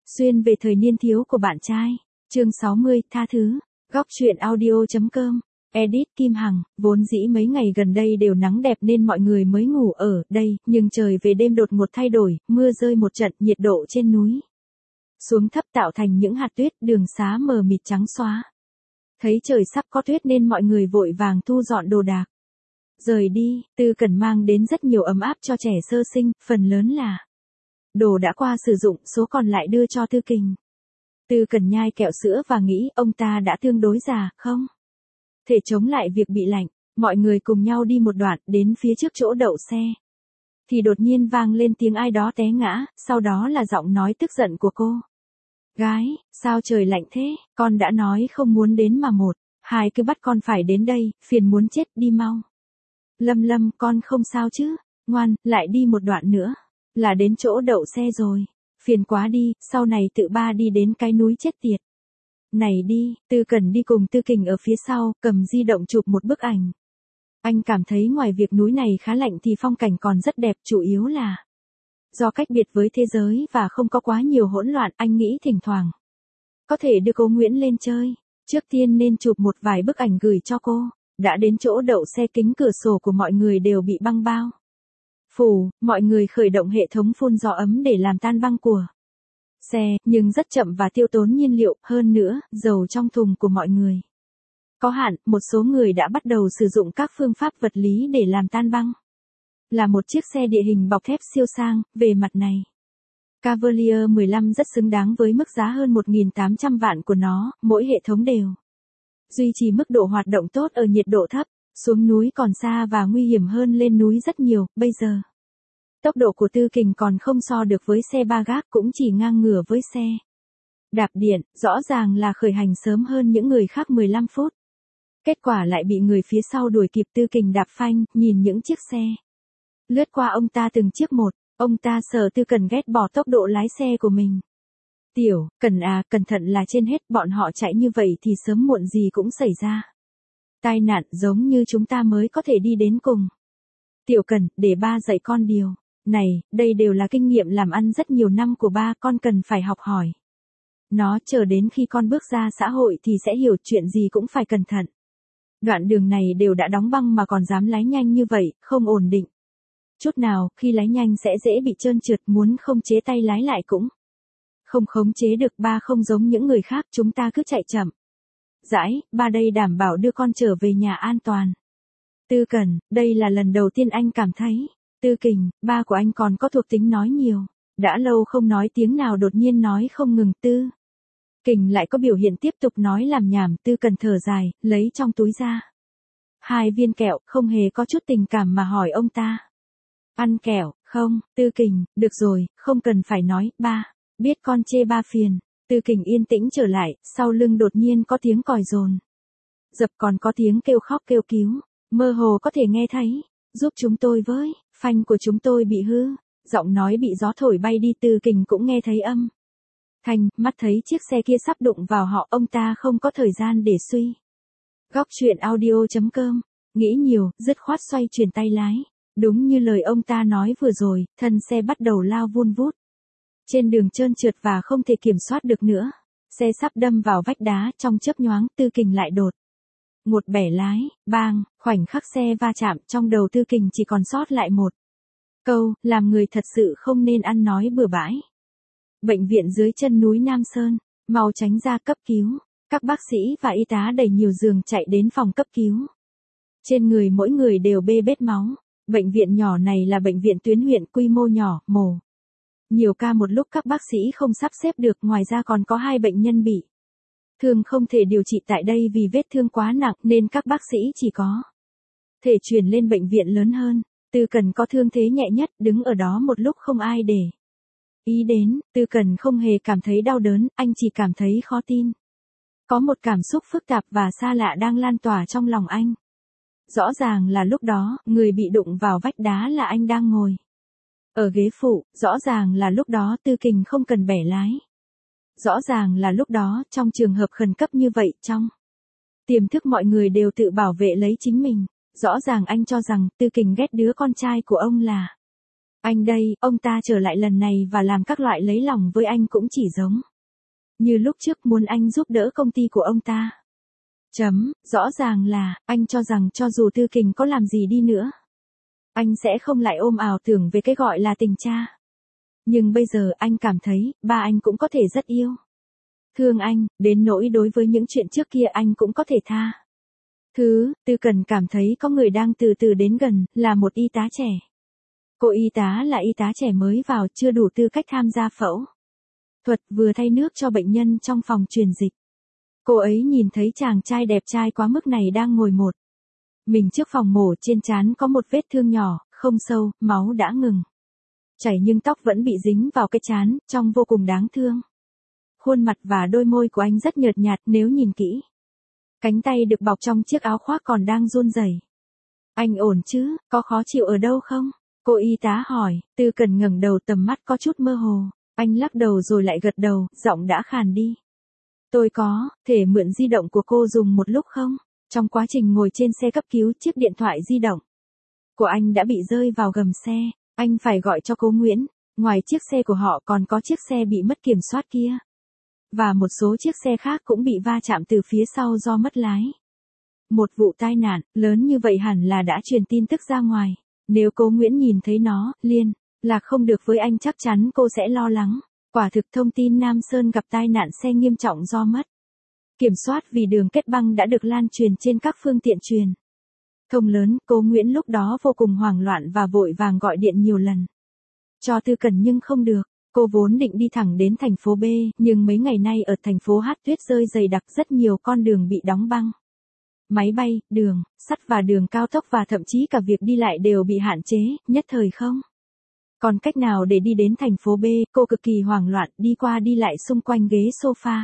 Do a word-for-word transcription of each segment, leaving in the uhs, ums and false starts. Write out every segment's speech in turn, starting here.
Xuyên về thời niên thiếu của bạn trai. Chương sáu mươi, tha thứ. Góc truyện audio.com. Edit Kim Hằng, vốn dĩ mấy ngày gần đây đều nắng đẹp nên mọi người mới ngủ ở đây, nhưng trời về đêm đột ngột thay đổi, mưa rơi một trận, nhiệt độ trên núi xuống thấp tạo thành những hạt tuyết, đường xá mờ mịt trắng xóa. Thấy trời sắp có tuyết nên mọi người vội vàng thu dọn đồ đạc. Rời đi, Tư Cẩn mang đến rất nhiều ấm áp cho trẻ sơ sinh, phần lớn là đồ đã qua sử dụng, số còn lại đưa cho Tư Kình. Tư Cẩn nhai kẹo sữa và nghĩ ông ta đã tương đối già, không thể chống lại việc bị lạnh. Mọi người cùng nhau đi một đoạn, đến phía trước chỗ đậu xe thì đột nhiên vang lên tiếng ai đó té ngã, sau đó là giọng nói tức giận của cô. Gái, sao trời lạnh thế, con đã nói không muốn đến mà một, hai cứ bắt con phải đến đây, phiền muốn chết, đi mau. Lâm Lâm, con không sao chứ, ngoan, lại đi một đoạn nữa, là đến chỗ đậu xe rồi, phiền quá đi, sau này tự ba đi đến cái núi chết tiệt này đi. Tư Cẩn đi cùng Tư Kình ở phía sau, cầm di động chụp một bức ảnh. Anh cảm thấy ngoài việc núi này khá lạnh thì phong cảnh còn rất đẹp, chủ yếu là do cách biệt với thế giới và không có quá nhiều hỗn loạn. Anh nghĩ thỉnh thoảng có thể đưa cô Nguyễn lên chơi, trước tiên nên chụp một vài bức ảnh gửi cho cô. Đã đến chỗ đậu xe, kính cửa sổ của mọi người đều bị băng bao phủ, mọi người khởi động hệ thống phun gió ấm để làm tan băng của xe, nhưng rất chậm và tiêu tốn nhiên liệu, hơn nữa, dầu trong thùng của mọi người có hạn, một số người đã bắt đầu sử dụng các phương pháp vật lý để làm tan băng. Là một chiếc xe địa hình bọc thép siêu sang, về mặt này, Cavalier mười lăm rất xứng đáng với mức giá hơn một nghìn tám trăm vạn của nó, mỗi hệ thống đều duy trì mức độ hoạt động tốt ở nhiệt độ thấp, xuống núi còn xa và nguy hiểm hơn lên núi rất nhiều. Bây giờ, tốc độ của Tư Kình còn không so được với xe ba gác, cũng chỉ ngang ngửa với xe đạp điện, rõ ràng là khởi hành sớm hơn những người khác mười lăm phút. Kết quả lại bị người phía sau đuổi kịp. Tư Kình đạp phanh, nhìn những chiếc xe lướt qua ông ta từng chiếc một, ông ta sợ Tư Cẩn ghét bỏ tốc độ lái xe của mình. Tiểu Cẩn à, cẩn thận là trên hết, bọn họ chạy như vậy thì sớm muộn gì cũng xảy ra tai nạn, giống như chúng ta mới có thể đi đến cùng. Tiểu Cẩn, để ba dạy con điều này, đây đều là kinh nghiệm làm ăn rất nhiều năm của ba, con cần phải học hỏi nó, chờ đến khi con bước ra xã hội thì sẽ hiểu, chuyện gì cũng phải cẩn thận. Đoạn đường này đều đã đóng băng mà còn dám lái nhanh như vậy, không ổn định chút nào, khi lái nhanh sẽ dễ bị trơn trượt, muốn không chế tay lái lại cũng không khống chế được. Ba không giống những người khác, chúng ta cứ chạy chậm rãi, ba đây đảm bảo đưa con trở về nhà an toàn. Tư Cẩn, đây là lần đầu tiên anh cảm thấy. Tư Kình, ba của anh còn có thuộc tính nói nhiều, đã lâu không nói tiếng nào đột nhiên nói không ngừng. Tư Kình lại có biểu hiện tiếp tục nói làm nhảm. Tư Cẩn thở dài, lấy trong túi ra hai viên kẹo, không hề có chút tình cảm mà hỏi ông ta. Ăn kẹo, không? Tư Kình, được rồi, không cần phải nói, ba biết con chê ba phiền. Tư Kình yên tĩnh trở lại, sau lưng đột nhiên có tiếng còi dồn dập, còn có tiếng kêu khóc kêu cứu, mơ hồ có thể nghe thấy. Giúp chúng tôi với, phanh của chúng tôi bị hư. Giọng nói bị gió thổi bay đi. Tư Kình cũng nghe thấy âm thanh, mắt thấy chiếc xe kia sắp đụng vào họ, ông ta không có thời gian để suy. Góc truyện audio.com. Nghĩ nhiều, dứt khoát xoay chuyển tay lái. Đúng như lời ông ta nói vừa rồi, thân xe bắt đầu lao vun vút trên đường trơn trượt và không thể kiểm soát được nữa. Xe sắp đâm vào vách đá, trong chớp nhoáng Tư Kình lại đột ngột bẻ lái, bang, khoảnh khắc xe va chạm, trong đầu Tư Kình chỉ còn sót lại một câu, làm người thật sự không nên ăn nói bừa bãi. Bệnh viện dưới chân núi Nam Sơn, mau tránh ra, cấp cứu. Các bác sĩ và y tá đầy nhiều giường chạy đến phòng cấp cứu. Trên người mỗi người đều bê bết máu. Bệnh viện nhỏ này là bệnh viện tuyến huyện, quy mô nhỏ, mổ nhiều ca một lúc các bác sĩ không sắp xếp được, ngoài ra còn có hai bệnh nhân bị thương không thể điều trị tại đây vì vết thương quá nặng, nên các bác sĩ chỉ có thể chuyển lên bệnh viện lớn hơn. Tư Cẩn có thương thế nhẹ nhất, đứng ở đó một lúc không ai để ý đến. Tư Cẩn không hề cảm thấy đau đớn, anh chỉ cảm thấy khó tin. Có một cảm xúc phức tạp và xa lạ đang lan tỏa trong lòng anh. Rõ ràng là lúc đó, người bị đụng vào vách đá là anh đang ngồi ở ghế phụ, rõ ràng là lúc đó Tư Kình không cần bẻ lái. Rõ ràng là lúc đó, trong trường hợp khẩn cấp như vậy, trong tiềm thức mọi người đều tự bảo vệ lấy chính mình. Rõ ràng anh cho rằng Tư Kình ghét đứa con trai của ông là Anh đây, ông ta trở lại lần này và làm các loại lấy lòng với anh cũng chỉ giống như lúc trước muốn anh giúp đỡ công ty của ông ta. Chấm, rõ ràng là, anh cho rằng cho dù Tư Kình có làm gì đi nữa, anh sẽ không lại ôm ảo tưởng về cái gọi là tình cha. Nhưng bây giờ anh cảm thấy, ba anh cũng có thể rất yêu thương anh, đến nỗi đối với những chuyện trước kia anh cũng có thể tha thứ. Tư Cần cảm thấy có người đang từ từ đến gần, là một y tá trẻ. Cô y tá là y tá trẻ mới vào, chưa đủ tư cách tham gia phẫu thuật, vừa thay nước cho bệnh nhân trong phòng truyền dịch. Cô ấy nhìn thấy chàng trai đẹp trai quá mức này đang ngồi một mình trước phòng mổ, trên trán có một vết thương nhỏ, không sâu, máu đã ngừng chảy nhưng tóc vẫn bị dính vào cái trán, trông vô cùng đáng thương. Khuôn mặt và đôi môi của anh rất nhợt nhạt nếu nhìn kỹ. Cánh tay được bọc trong chiếc áo khoác còn đang run rẩy. Anh ổn chứ, có khó chịu ở đâu không? Cô y tá hỏi. Tư Cần ngẩng đầu, tầm mắt có chút mơ hồ. Anh lắc đầu rồi lại gật đầu, giọng đã khàn đi. Tôi có, thể mượn di động của cô dùng một lúc không? Trong quá trình ngồi trên xe cấp cứu, chiếc điện thoại di động của anh đã bị rơi vào gầm xe. Anh phải gọi cho cô Nguyễn. Ngoài chiếc xe của họ còn có chiếc xe bị mất kiểm soát kia. Và một số chiếc xe khác cũng bị va chạm từ phía sau do mất lái. Một vụ tai nạn lớn như vậy hẳn là đã truyền tin tức ra ngoài. Nếu cô Nguyễn nhìn thấy nó, liên lạc không được với anh chắc chắn cô sẽ lo lắng. Quả thực thông tin Nam Sơn gặp tai nạn xe nghiêm trọng do mất kiểm soát vì đường kết băng đã được lan truyền trên các phương tiện truyền thông lớn. Cô Nguyễn lúc đó vô cùng hoảng loạn và vội vàng gọi điện nhiều lần cho Tư Cần nhưng không được. Cô vốn định đi thẳng đến thành phố B, nhưng mấy ngày nay ở thành phố H tuyết rơi dày đặc, rất nhiều con đường bị đóng băng. Máy bay, đường sắt và đường cao tốc và thậm chí cả việc đi lại đều bị hạn chế, nhất thời không còn cách nào để đi đến thành phố B. Cô cực kỳ hoảng loạn, đi qua đi lại xung quanh ghế sofa.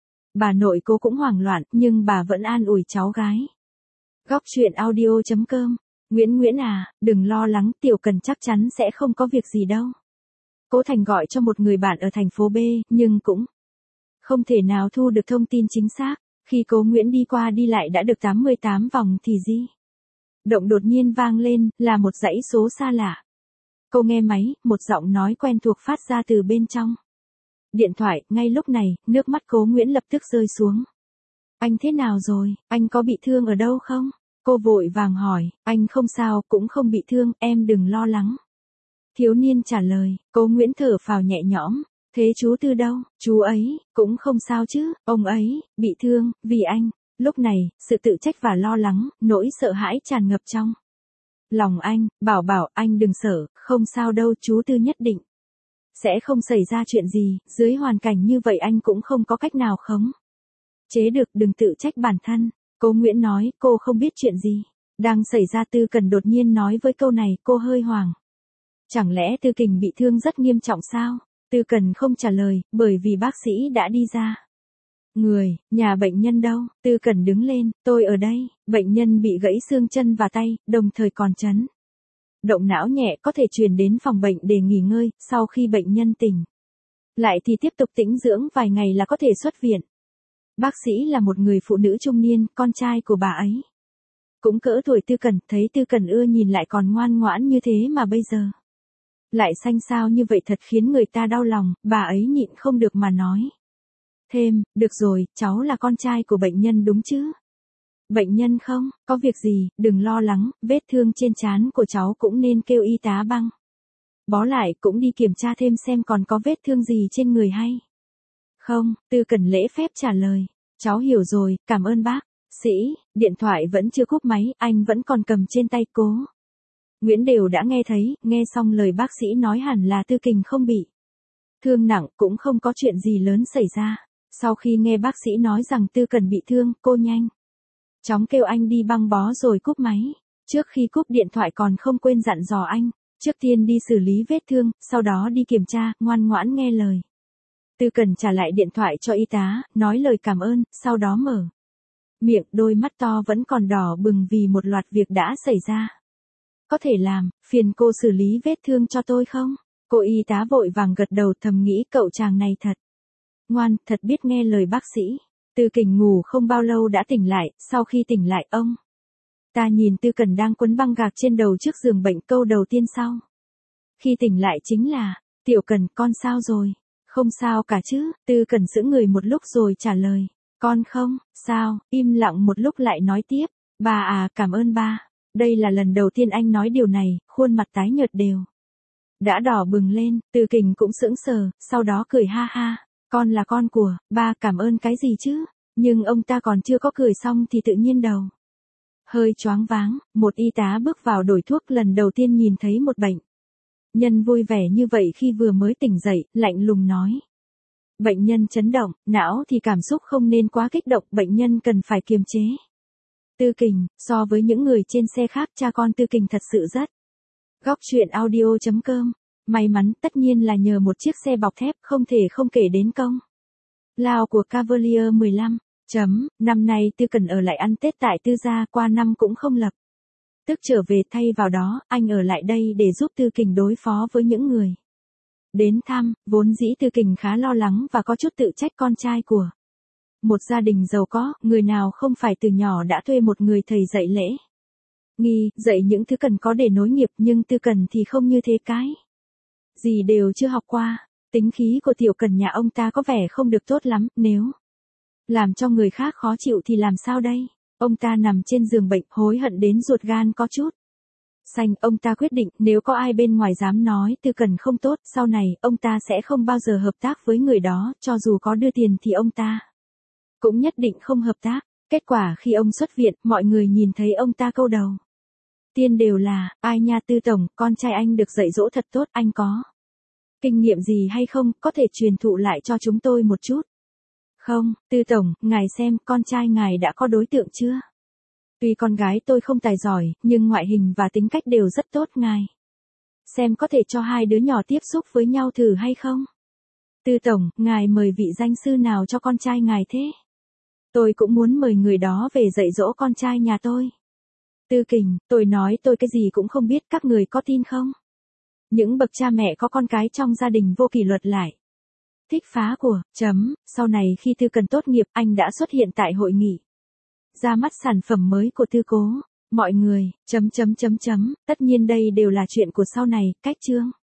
Bà nội cô cũng hoảng loạn, nhưng bà vẫn an ủi cháu gái. Góc truyện audio chấm com. Nguyễn Nguyễn à, đừng lo lắng, Tiểu Cần chắc chắn sẽ không có việc gì đâu. Cố Thành gọi cho một người bạn ở thành phố B, nhưng cũng không thể nào thu được thông tin chính xác. Khi Cố Nguyễn đi qua đi lại đã được tám mươi tám vòng thì di động đột nhiên vang lên, là một dãy số xa lạ. Cô nghe máy, một giọng nói quen thuộc phát ra từ bên trong điện thoại. Ngay lúc này, nước mắt Cố Nguyễn lập tức rơi xuống. Anh thế nào rồi, anh có bị thương ở đâu không? Cô vội vàng hỏi. Anh không sao, cũng không bị thương, em đừng lo lắng. Thiếu niên trả lời. Cố Nguyễn thở phào nhẹ nhõm. Thế chú Tư đâu? Chú ấy cũng không sao chứ, ông ấy bị thương vì anh. Lúc này, sự tự trách và lo lắng, nỗi sợ hãi tràn ngập trong lòng anh. Bảo bảo anh đừng sợ, không sao đâu, chú Tư nhất định sẽ không xảy ra chuyện gì. Dưới hoàn cảnh như vậy anh cũng không có cách nào khống chế được, đừng tự trách bản thân. Cố Nguyễn nói. Cô không biết chuyện gì đang xảy ra. Tư Cần đột nhiên nói với câu này, cô hơi hoảng. Chẳng lẽ Tư Kình bị thương rất nghiêm trọng sao? Tư Cần không trả lời, bởi vì bác sĩ đã đi ra. Người, nhà bệnh nhân đâu? Tư Cần đứng lên. Tôi ở đây. Bệnh nhân bị gãy xương chân và tay, đồng thời còn chấn động não nhẹ, có thể chuyển đến phòng bệnh để nghỉ ngơi. Sau khi bệnh nhân tỉnh lại thì tiếp tục tĩnh dưỡng vài ngày là có thể xuất viện. Bác sĩ là một người phụ nữ trung niên, con trai của bà ấy cũng cỡ tuổi Tư Cần. Thấy Tư Cần ưa nhìn lại còn ngoan ngoãn như thế mà bây giờ lại xanh xao như vậy thật khiến người ta đau lòng. Bà ấy nhịn không được mà nói thêm. Được rồi, cháu là con trai của bệnh nhân đúng chứ? Bệnh nhân không có việc gì, đừng lo lắng. Vết thương trên trán của cháu cũng nên kêu y tá băng bó lại, cũng đi kiểm tra thêm xem còn có vết thương gì trên người hay không. Tư Cần lễ phép trả lời. Cháu hiểu rồi, cảm ơn bác sĩ. Điện thoại vẫn chưa cúp máy, anh vẫn còn cầm trên tay. Cố Nguyễn đều đã nghe thấy. Nghe xong lời bác sĩ nói hẳn là Tư Kình không bị thương nặng, cũng không có chuyện gì lớn xảy ra. Sau khi nghe bác sĩ nói rằng Tư Cần bị thương, cô nhanh chóng kêu anh đi băng bó rồi cúp máy. Trước khi cúp điện thoại còn không quên dặn dò anh, trước tiên đi xử lý vết thương, sau đó đi kiểm tra, ngoan ngoãn nghe lời. Tư Cần trả lại điện thoại cho y tá, nói lời cảm ơn, sau đó mở miệng, đôi mắt to vẫn còn đỏ bừng vì một loạt việc đã xảy ra. Có thể làm, phiền cô xử lý vết thương cho tôi không? Cô y tá vội vàng gật đầu, thầm nghĩ cậu chàng này thật ngoan, thật biết nghe lời bác sĩ. Tư Kình ngủ không bao lâu đã tỉnh lại. Sau khi tỉnh lại, ông ta nhìn Tư Cần đang quấn băng gạc trên đầu trước giường bệnh. Câu đầu tiên sau Khi tỉnh lại chính là, Tiểu Cần, con sao rồi? Không sao cả chứ, Tư Cần sững người một lúc rồi trả lời, con không, sao, im lặng một lúc lại nói tiếp, ba à, cảm ơn ba. Đây là lần đầu tiên anh nói điều này, khuôn mặt tái nhợt đều đã đỏ bừng lên, Tư Kình cũng sững sờ, sau đó cười ha ha, con là con của, ba cảm ơn cái gì chứ? Nhưng ông ta còn chưa có cười xong thì tự nhiên đầu hơi choáng váng, một y tá bước vào đổi thuốc lần đầu tiên nhìn thấy một bệnh nhân vui vẻ như vậy khi vừa mới tỉnh dậy, lạnh lùng nói. Bệnh nhân chấn động, não thì cảm xúc không nên quá kích động, bệnh nhân cần phải kiềm chế. Tư Kình, so với những người trên xe khác cha con Tư Kình thật sự rất. Góc truyện audio chấm com, may mắn tất nhiên là nhờ một chiếc xe bọc thép không thể không kể đến công lao của Cavalier mười lăm. Chấm, năm nay Tư Cần ở lại ăn Tết tại Tư gia, qua năm cũng không lập tức trở về, thay vào đó, anh ở lại đây để giúp Tư Kình đối phó với những người đến thăm, vốn dĩ Tư Kình khá lo lắng và có chút tự trách con trai của một gia đình giàu có, người nào không phải từ nhỏ đã thuê một người thầy dạy lễ nghi, dạy những thứ cần có để nối nghiệp, nhưng Tư Cần thì không như thế, cái gì đều chưa học qua. Tính khí của Tiểu Cần nhà ông ta có vẻ không được tốt lắm, nếu làm cho người khác khó chịu thì làm sao đây? Ông ta nằm trên giường bệnh, hối hận đến ruột gan có chút xanh, ông ta quyết định nếu có ai bên ngoài dám nói Tư Cần không tốt, sau này ông ta sẽ không bao giờ hợp tác với người đó, cho dù có đưa tiền thì ông ta cũng nhất định không hợp tác. Kết quả khi ông xuất viện, mọi người nhìn thấy ông ta câu đầu tiên đều là, ai nha Tư tổng, con trai anh được dạy dỗ thật tốt, anh có kinh nghiệm gì hay không, có thể truyền thụ lại cho chúng tôi một chút. Không, Tư tổng, ngài xem, con trai ngài đã có đối tượng chưa? Tuy con gái tôi không tài giỏi, nhưng ngoại hình và tính cách đều rất tốt, ngài xem có thể cho hai đứa nhỏ tiếp xúc với nhau thử hay không? Tư tổng, ngài mời vị danh sư nào cho con trai ngài thế? Tôi cũng muốn mời người đó về dạy dỗ con trai nhà tôi. Tư Kình, tôi nói tôi cái gì cũng không biết, các người có tin không? Những bậc cha mẹ có con cái trong gia đình vô kỷ luật lại thích phá của, chấm, sau này khi Tư Cần tốt nghiệp, anh đã xuất hiện tại hội nghị ra mắt sản phẩm mới của Tư Cố. Mọi người, chấm chấm chấm chấm, tất nhiên đây đều là chuyện của sau này, cách chương